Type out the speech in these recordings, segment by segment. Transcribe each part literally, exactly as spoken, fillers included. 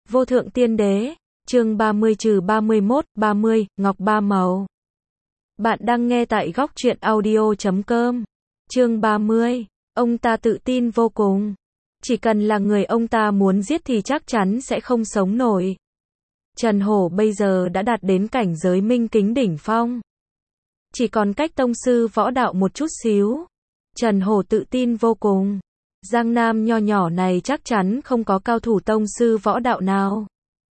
Vô thượng tiên đế, chương ba mươi trừ ba mươi mốt, ba mươi, Ngọc Ba Màu. Bạn đang nghe tại góc truyện audio chấm com. Chương ba mươi, ông ta tự tin vô cùng. Chỉ cần là người ông ta muốn giết thì chắc chắn sẽ không sống nổi. Trần Hổ bây giờ đã đạt đến cảnh giới minh kính đỉnh phong. Chỉ còn cách tông sư võ đạo một chút xíu. Trần Hổ tự tin vô cùng. Giang Nam nho nhỏ này chắc chắn không có cao thủ tông sư võ đạo nào.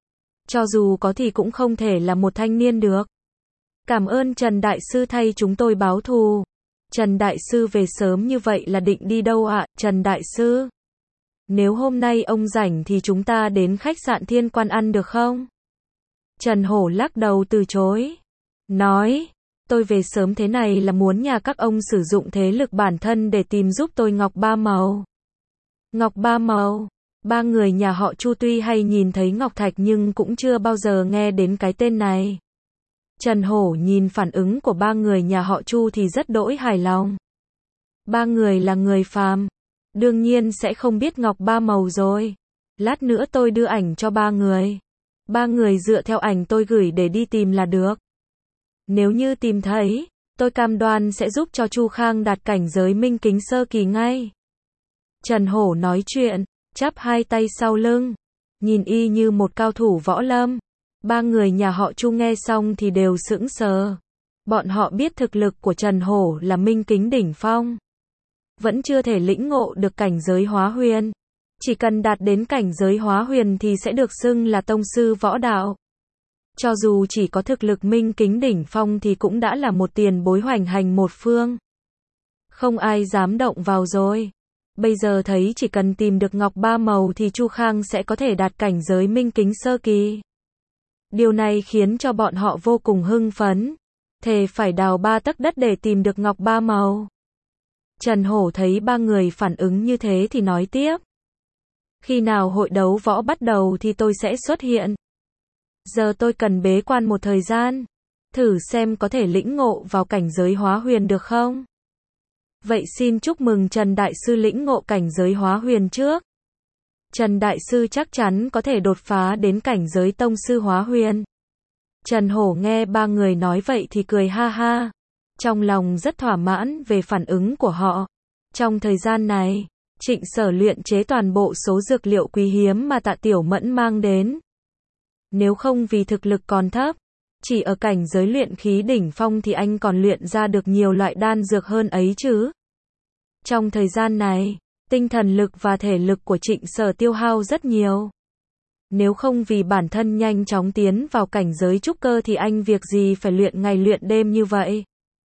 Cho dù có thì cũng không thể là một thanh niên được. Cảm ơn Trần Đại Sư thay chúng tôi báo thù. Trần Đại Sư về sớm như vậy là định đi đâu ạ, Trần Đại Sư? Nếu hôm nay ông rảnh thì chúng ta đến khách sạn Thiên Quan ăn được không? Trần Hổ lắc đầu từ chối. Nói, tôi về sớm thế này là muốn nhà các ông sử dụng thế lực bản thân để tìm giúp tôi Ngọc Ba Màu. Ngọc Ba Màu, ba người nhà họ Chu tuy hay nhìn thấy Ngọc Thạch nhưng cũng chưa bao giờ nghe đến cái tên này. Trần Hổ nhìn phản ứng của ba người nhà họ Chu thì rất đỗi hài lòng. Ba người là người phàm, đương nhiên sẽ không biết Ngọc Ba Màu rồi. Lát nữa tôi đưa ảnh cho ba người. Ba người dựa theo ảnh tôi gửi để đi tìm là được. Nếu như tìm thấy, tôi cam đoan sẽ giúp cho Chu Khang đạt cảnh giới minh kính sơ kỳ ngay. Trần Hổ nói chuyện, chắp hai tay sau lưng, nhìn y như một cao thủ võ lâm. Ba người nhà họ Chu nghe xong thì đều sững sờ. Bọn họ biết thực lực của Trần Hổ là minh kính đỉnh phong. Vẫn chưa thể lĩnh ngộ được cảnh giới hóa huyền. Chỉ cần đạt đến cảnh giới hóa huyền thì sẽ được xưng là tông sư võ đạo. Cho dù chỉ có thực lực minh kính đỉnh phong thì cũng đã là một tiền bối hoành hành một phương. Không ai dám động vào rồi. Bây giờ thấy chỉ cần tìm được Ngọc Ba Màu thì Chu Khang sẽ có thể đạt cảnh giới minh kính sơ kỳ. Điều này khiến cho bọn họ vô cùng hưng phấn. Thề phải đào ba tấc đất để tìm được Ngọc Ba Màu. Trần Hổ thấy ba người phản ứng như thế thì nói tiếp. Khi nào hội đấu võ bắt đầu thì tôi sẽ xuất hiện. Giờ tôi cần bế quan một thời gian. Thử xem có thể lĩnh ngộ vào cảnh giới hóa huyền được không? Vậy xin chúc mừng Trần Đại Sư lĩnh ngộ cảnh giới hóa huyền trước. Trần Đại Sư chắc chắn có thể đột phá đến cảnh giới tông sư hóa huyền. Trần Hổ nghe ba người nói vậy thì cười ha ha. Trong lòng rất thỏa mãn về phản ứng của họ. Trong thời gian này, Trịnh Sở luyện chế toàn bộ số dược liệu quý hiếm mà Tạ Tiểu Mẫn mang đến. Nếu không vì thực lực còn thấp, chỉ ở cảnh giới luyện khí đỉnh phong thì anh còn luyện ra được nhiều loại đan dược hơn ấy chứ. Trong thời gian này, tinh thần lực và thể lực của Trịnh Sở tiêu hao rất nhiều. Nếu không vì bản thân nhanh chóng tiến vào cảnh giới trúc cơ thì anh việc gì phải luyện ngày luyện đêm như vậy.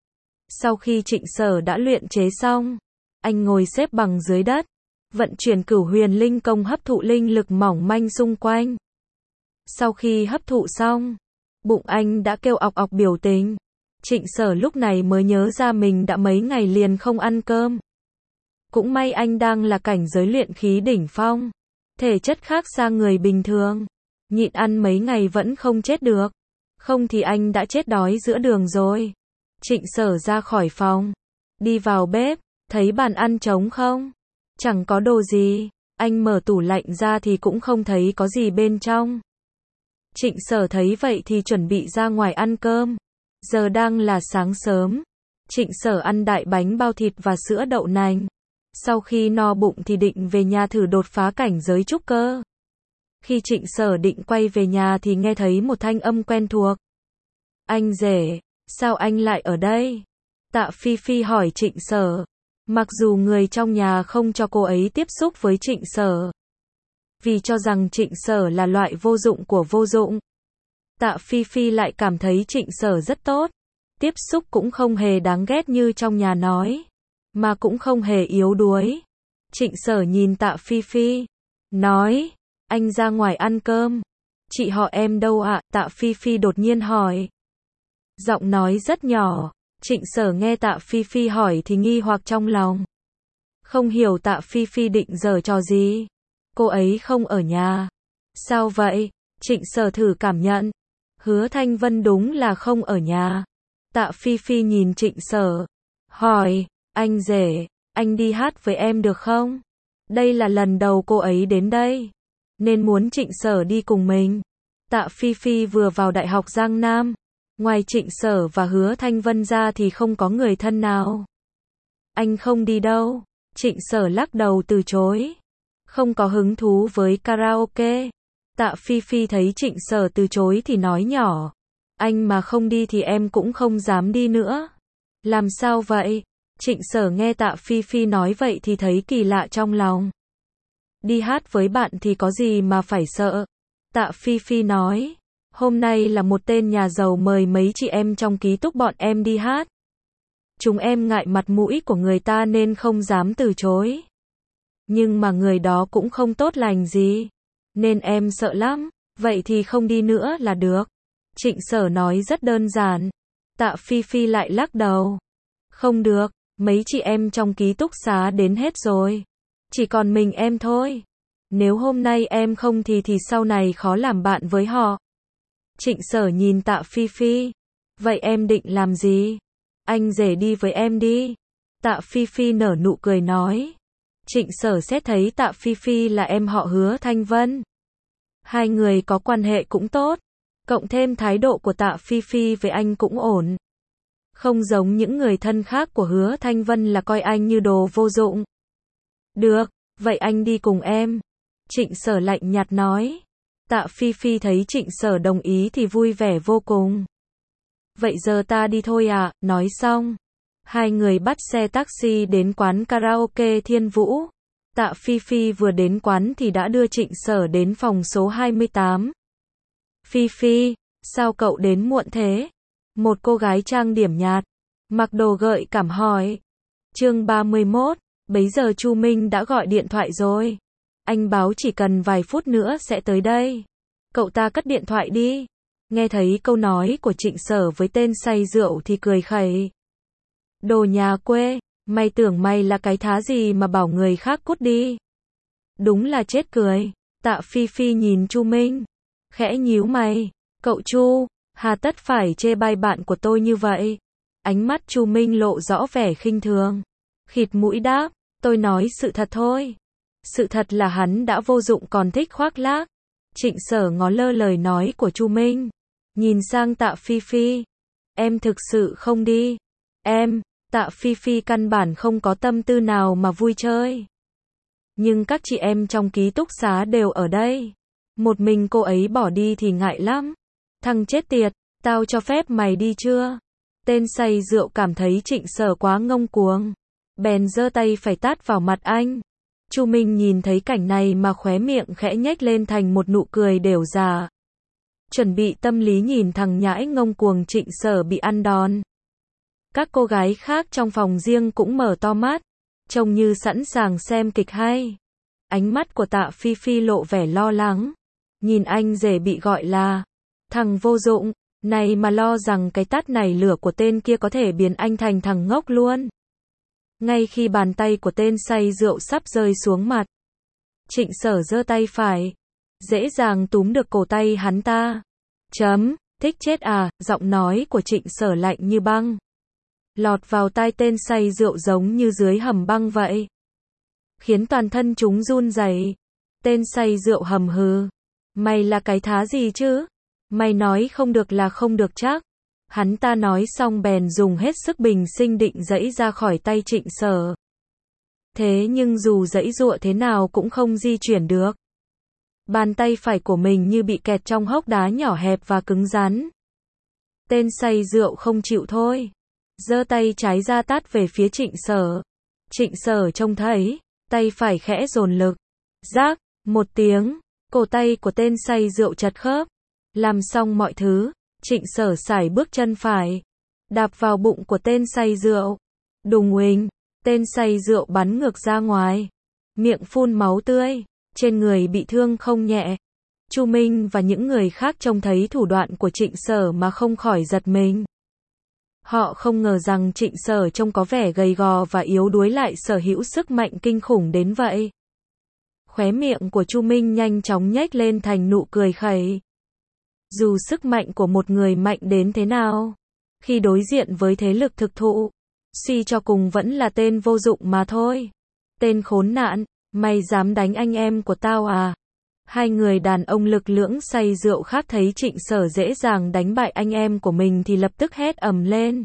Sau khi Trịnh Sở đã luyện chế xong, anh ngồi xếp bằng dưới đất, vận chuyển Cửu Huyền Linh Công hấp thụ linh lực mỏng manh xung quanh. Sau khi hấp thụ xong, bụng anh đã kêu ọc ọc biểu tình. Trịnh Sở lúc này mới nhớ ra mình đã mấy ngày liền không ăn cơm. Cũng may anh đang là cảnh giới luyện khí đỉnh phong, thể chất khác xa người bình thường, nhịn ăn mấy ngày vẫn không chết được. Không thì anh đã chết đói giữa đường rồi. Trịnh Sở ra khỏi phòng, đi vào bếp, thấy bàn ăn trống không, chẳng có đồ gì. Anh mở tủ lạnh ra thì cũng không thấy có gì bên trong. Trịnh Sở thấy vậy thì chuẩn bị ra ngoài ăn cơm. Giờ đang là sáng sớm. Trịnh Sở ăn đại bánh bao thịt và sữa đậu nành. Sau khi no bụng thì định về nhà thử đột phá cảnh giới trúc cơ. Khi Trịnh Sở định quay về nhà thì nghe thấy một thanh âm quen thuộc. Anh rể, sao anh lại ở đây? Tạ Phi Phi hỏi Trịnh Sở. Mặc dù người trong nhà không cho cô ấy tiếp xúc với Trịnh Sở, vì cho rằng Trịnh Sở là loại vô dụng của vô dụng. Tạ Phi Phi lại cảm thấy Trịnh Sở rất tốt. Tiếp xúc cũng không hề đáng ghét như trong nhà nói, mà cũng không hề yếu đuối. Trịnh Sở nhìn Tạ Phi Phi, nói, anh ra ngoài ăn cơm. Chị họ em đâu ạ? Tạ Phi Phi đột nhiên hỏi. Giọng nói rất nhỏ. Trịnh Sở nghe Tạ Phi Phi hỏi thì nghi hoặc trong lòng. Không hiểu Tạ Phi Phi định giở trò gì. Cô ấy không ở nhà. Sao vậy? Trịnh Sở thử cảm nhận. Hứa Thanh Vân đúng là không ở nhà. Tạ Phi Phi nhìn Trịnh Sở, hỏi, anh rể, anh đi hát với em được không? Đây là lần đầu cô ấy đến đây. nên muốn Trịnh Sở đi cùng mình. Tạ Phi Phi vừa vào Đại học Giang Nam, ngoài Trịnh Sở và Hứa Thanh Vân ra thì không có người thân nào. Anh không đi đâu. Trịnh Sở lắc đầu từ chối. Không có hứng thú với karaoke. Tạ Phi Phi thấy Trịnh Sở từ chối thì nói nhỏ. Anh mà không đi thì em cũng không dám đi nữa. Làm sao vậy? Trịnh Sở nghe Tạ Phi Phi nói vậy thì thấy kỳ lạ trong lòng. Đi hát với bạn thì có gì mà phải sợ. Tạ Phi Phi nói. Hôm nay là một tên nhà giàu mời mấy chị em trong ký túc bọn em đi hát. Chúng em ngại mặt mũi của người ta nên không dám từ chối. Nhưng mà người đó cũng không tốt lành gì. Nên em sợ lắm. Vậy thì không đi nữa là được. Trịnh Sở nói rất đơn giản. Tạ Phi Phi lại lắc đầu. Không được, mấy chị em trong ký túc xá đến hết rồi. Chỉ còn mình em thôi. Nếu hôm nay em không thì thì sau này khó làm bạn với họ. Trịnh Sở nhìn Tạ Phi Phi. Vậy em định làm gì? Anh rể đi với em đi. Tạ Phi Phi nở nụ cười nói. Trịnh Sở xét thấy Tạ Phi Phi là em họ Hứa Thanh Vân. Hai người có quan hệ cũng tốt. Cộng thêm thái độ của Tạ Phi Phi với anh cũng ổn. Không giống những người thân khác của Hứa Thanh Vân là coi anh như đồ vô dụng. Được, vậy anh đi cùng em. Trịnh Sở lạnh nhạt nói. Tạ Phi Phi thấy Trịnh Sở đồng ý thì vui vẻ vô cùng. Vậy giờ ta đi thôi à, nói xong. Hai người bắt xe taxi đến quán karaoke Thiên Vũ. Tạ Phi Phi vừa đến quán thì đã đưa Trịnh Sở đến phòng số hai mươi tám. Phi Phi, sao cậu đến muộn thế? Một cô gái trang điểm nhạt, mặc đồ gợi cảm hỏi. Chương ba mươi mốt, bấy giờ Chu Minh đã gọi điện thoại rồi. Anh báo chỉ cần vài phút nữa sẽ tới đây. Cậu ta cất điện thoại đi. Nghe thấy câu nói của Trịnh Sở với tên say rượu thì cười khẩy. Đồ nhà quê, mày tưởng mày là cái thá gì mà bảo người khác cút đi. Đúng là chết cười. Tạ Phi Phi nhìn Chu Minh, khẽ nhíu mày. Cậu Chu, hà tất phải chê bai bạn của tôi như vậy? Ánh mắt Chu Minh lộ rõ vẻ khinh thường. Khịt mũi đáp, tôi nói sự thật thôi. Sự thật là hắn đã vô dụng còn thích khoác lác. Trịnh Sở ngó lơ lời nói của Chu Minh, nhìn sang Tạ Phi Phi. Em thực sự không đi. Em, Tạ Phi Phi căn bản không có tâm tư nào mà vui chơi. Nhưng các chị em trong ký túc xá đều ở đây. Một mình cô ấy bỏ đi thì ngại lắm. Thằng chết tiệt, tao cho phép mày đi chưa? Tên say rượu cảm thấy Trịnh Sở quá ngông cuồng. Bèn giơ tay phải tát vào mặt anh. Chu Minh nhìn thấy cảnh này mà khóe miệng khẽ nhếch lên thành một nụ cười đều già. Chuẩn bị tâm lý nhìn thằng nhãi ngông cuồng Trịnh Sở bị ăn đòn. Các cô gái khác trong phòng riêng cũng mở to mắt, trông như sẵn sàng xem kịch hay. Ánh mắt của Tạ Phi Phi lộ vẻ lo lắng. Nhìn anh rể bị gọi là thằng vô dụng, này mà lo rằng cái tát này lửa của tên kia có thể biến anh thành thằng ngốc luôn. Ngay khi bàn tay của tên say rượu sắp rơi xuống mặt, Trịnh Sở giơ tay phải, dễ dàng túm được cổ tay hắn ta. Chấm, thích chết à, giọng nói của Trịnh Sở lạnh như băng. Lọt vào tai tên say rượu giống như dưới hầm băng vậy. Khiến toàn thân chúng run rẩy. Tên say rượu hầm hừ. Mày là cái thá gì chứ? Mày nói không được là không được chắc. Hắn ta nói xong bèn dùng hết sức bình sinh định giãy ra khỏi tay Trịnh Sở. Thế nhưng dù giãy giụa thế nào cũng không di chuyển được. Bàn tay phải của mình như bị kẹt trong hốc đá nhỏ hẹp và cứng rắn. Tên say rượu không chịu thôi. Giơ tay trái ra tát về phía Trịnh Sở. Trịnh Sở trông thấy, tay phải khẽ dồn lực. Rác, một tiếng, cổ tay của tên say rượu chật khớp. Làm xong mọi thứ, Trịnh Sở sải bước chân phải, đạp vào bụng của tên say rượu. Đùng uỳnh, tên say rượu bắn ngược ra ngoài, miệng phun máu tươi, trên người bị thương không nhẹ. Chu Minh và những người khác trông thấy thủ đoạn của Trịnh Sở mà không khỏi giật mình. Họ không ngờ rằng Trịnh Sở trông có vẻ gầy gò và yếu đuối lại sở hữu sức mạnh kinh khủng đến vậy. Khóe miệng của Chu Minh nhanh chóng nhếch lên thành nụ cười khẩy. Dù sức mạnh của một người mạnh đến thế nào, khi đối diện với thế lực thực thụ, suy cho cùng vẫn là tên vô dụng mà thôi. Tên khốn nạn, mày dám đánh anh em của tao à? Hai người đàn ông lực lưỡng say rượu khác thấy Trịnh Sở dễ dàng đánh bại anh em của mình thì lập tức hét ầm lên.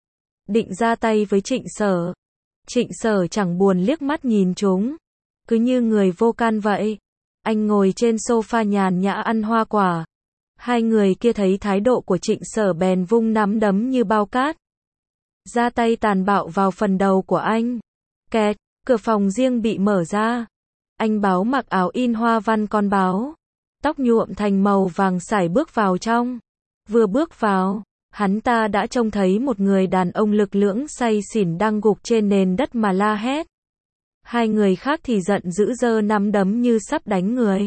Định ra tay với Trịnh Sở. Trịnh Sở chẳng buồn liếc mắt nhìn chúng. Cứ như người vô can vậy. Anh ngồi trên sofa nhàn nhã ăn hoa quả. Hai người kia thấy thái độ của Trịnh Sở bèn vung nắm đấm như bao cát. Ra tay tàn bạo vào phần đầu của anh. Kẹt, cửa phòng riêng bị mở ra. Anh Báo mặc áo in hoa văn con báo. Tóc nhuộm thành màu vàng sải bước vào trong. Vừa bước vào, hắn ta đã trông thấy một người đàn ông lực lưỡng say xỉn đang gục trên nền đất mà la hét. Hai người khác thì giận dữ giơ nắm đấm như sắp đánh người.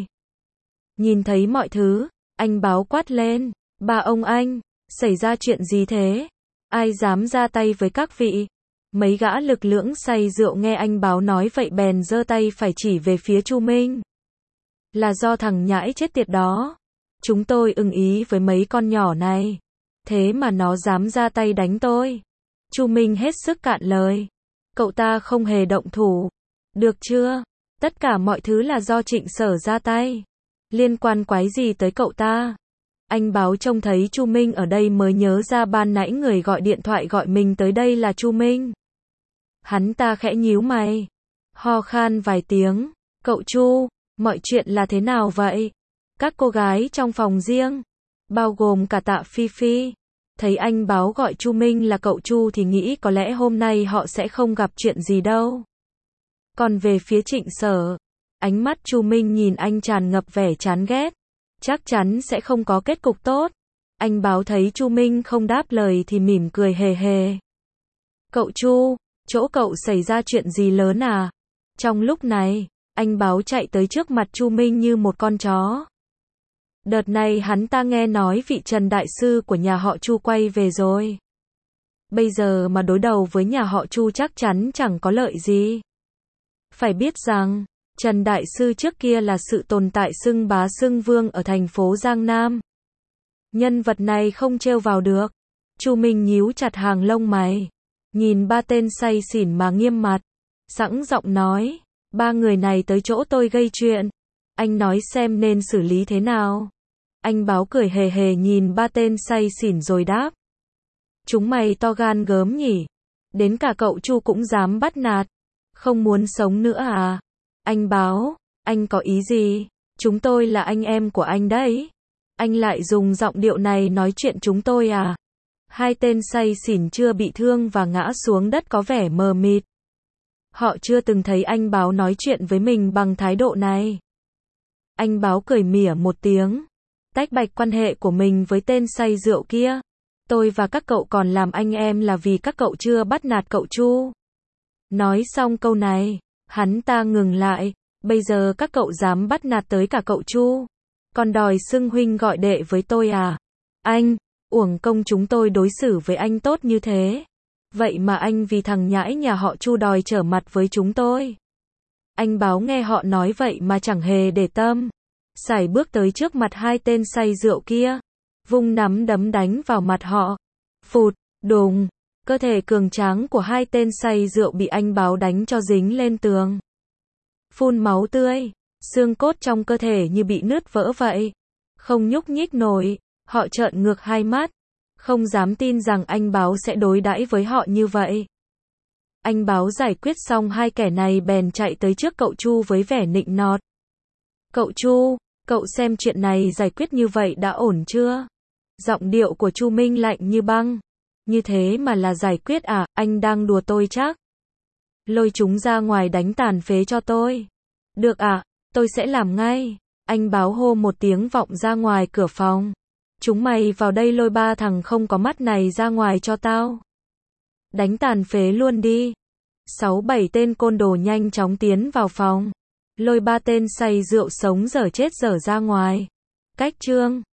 Nhìn thấy mọi thứ, anh Báo quát lên. Ba ông anh, xảy ra chuyện gì thế? Ai dám ra tay với các vị? Mấy gã lực lưỡng say rượu nghe anh Báo nói vậy bèn giơ tay phải chỉ về phía Chu Minh. Là do thằng nhãi chết tiệt đó. Chúng tôi ưng ý với mấy con nhỏ này. Thế mà nó dám ra tay đánh tôi. Chu Minh hết sức cạn lời. Cậu ta không hề động thủ. Được chưa? Tất cả mọi thứ là do Trịnh Sở ra tay. Liên quan quái gì tới cậu ta? Anh Báo trông thấy Chu Minh ở đây mới nhớ ra ban nãy người gọi điện thoại gọi mình tới đây là Chu Minh. Hắn ta khẽ nhíu mày. Ho khan vài tiếng. Cậu Chu, mọi chuyện là thế nào vậy? Các cô gái trong phòng riêng, bao gồm cả Tạ Phi Phi, thấy anh Báo gọi Chu Minh là cậu Chu thì nghĩ có lẽ hôm nay họ sẽ không gặp chuyện gì đâu. Còn về phía Trịnh Sở, ánh mắt Chu Minh nhìn anh tràn ngập vẻ chán ghét. Chắc chắn sẽ không có kết cục tốt. Anh Báo thấy Chu Minh không đáp lời thì mỉm cười hề hề. Cậu Chu, chỗ cậu xảy ra chuyện gì lớn à? Trong lúc này, anh Báo chạy tới trước mặt Chu Minh như một con chó. Đợt này hắn ta nghe nói vị Trần Đại Sư của nhà họ Chu quay về rồi. Bây giờ mà đối đầu với nhà họ Chu chắc chắn chẳng có lợi gì. Phải biết rằng, Trần Đại Sư trước kia là sự tồn tại xưng bá xưng vương ở thành phố Giang Nam. Nhân vật này không trêu vào được. Chu Minh nhíu chặt hàng lông mày. Nhìn ba tên say xỉn mà nghiêm mặt. Sẵn giọng nói, ba người này tới chỗ tôi gây chuyện. Anh nói xem nên xử lý thế nào. Anh Báo cười hề hề nhìn ba tên say xỉn rồi đáp. Chúng mày to gan gớm nhỉ. Đến cả cậu Chu cũng dám bắt nạt. Không muốn sống nữa à? Anh Báo, anh có ý gì? Chúng tôi là anh em của anh đấy. Anh lại dùng giọng điệu này nói chuyện chúng tôi à? Hai tên say xỉn chưa bị thương và ngã xuống đất có vẻ mờ mịt. Họ chưa từng thấy anh Báo nói chuyện với mình bằng thái độ này. Anh Báo cười mỉa một tiếng. Tách bạch quan hệ của mình với tên say rượu kia. Tôi và các cậu còn làm anh em là vì các cậu chưa bắt nạt cậu Chu. Nói xong câu này, hắn ta ngừng lại. Bây giờ các cậu dám bắt nạt tới cả cậu Chu. Còn đòi xưng huynh gọi đệ với tôi à? Anh, uổng công chúng tôi đối xử với anh tốt như thế. Vậy mà anh vì thằng nhãi nhà họ Chu đòi trở mặt với chúng tôi. Anh Báo nghe họ nói vậy mà chẳng hề để tâm. Sải bước tới trước mặt hai tên say rượu kia. Vung nắm đấm đánh vào mặt họ. Phụt, đùng. Cơ thể cường tráng của hai tên say rượu bị anh Báo đánh cho dính lên tường. Phun máu tươi. Xương cốt trong cơ thể như bị nứt vỡ vậy. Không nhúc nhích nổi. Họ trợn ngược hai mắt. Không dám tin rằng anh Báo sẽ đối đãi với họ như vậy. Anh Báo giải quyết xong hai kẻ này bèn chạy tới trước cậu Chu với vẻ nịnh nọt. Cậu Chu, cậu xem chuyện này giải quyết như vậy đã ổn chưa? Giọng điệu của Chu Minh lạnh như băng. Như thế mà là giải quyết à? Anh đang đùa tôi chắc? Lôi chúng ra ngoài đánh tàn phế cho tôi. Được à? Tôi sẽ làm ngay. Anh Báo hô một tiếng vọng ra ngoài cửa phòng. Chúng mày vào đây lôi ba thằng không có mắt này ra ngoài cho tao. Đánh tàn phế luôn đi. Sáu bảy tên côn đồ nhanh chóng tiến vào phòng. Lôi ba tên say rượu sống dở chết dở ra ngoài. Cách chương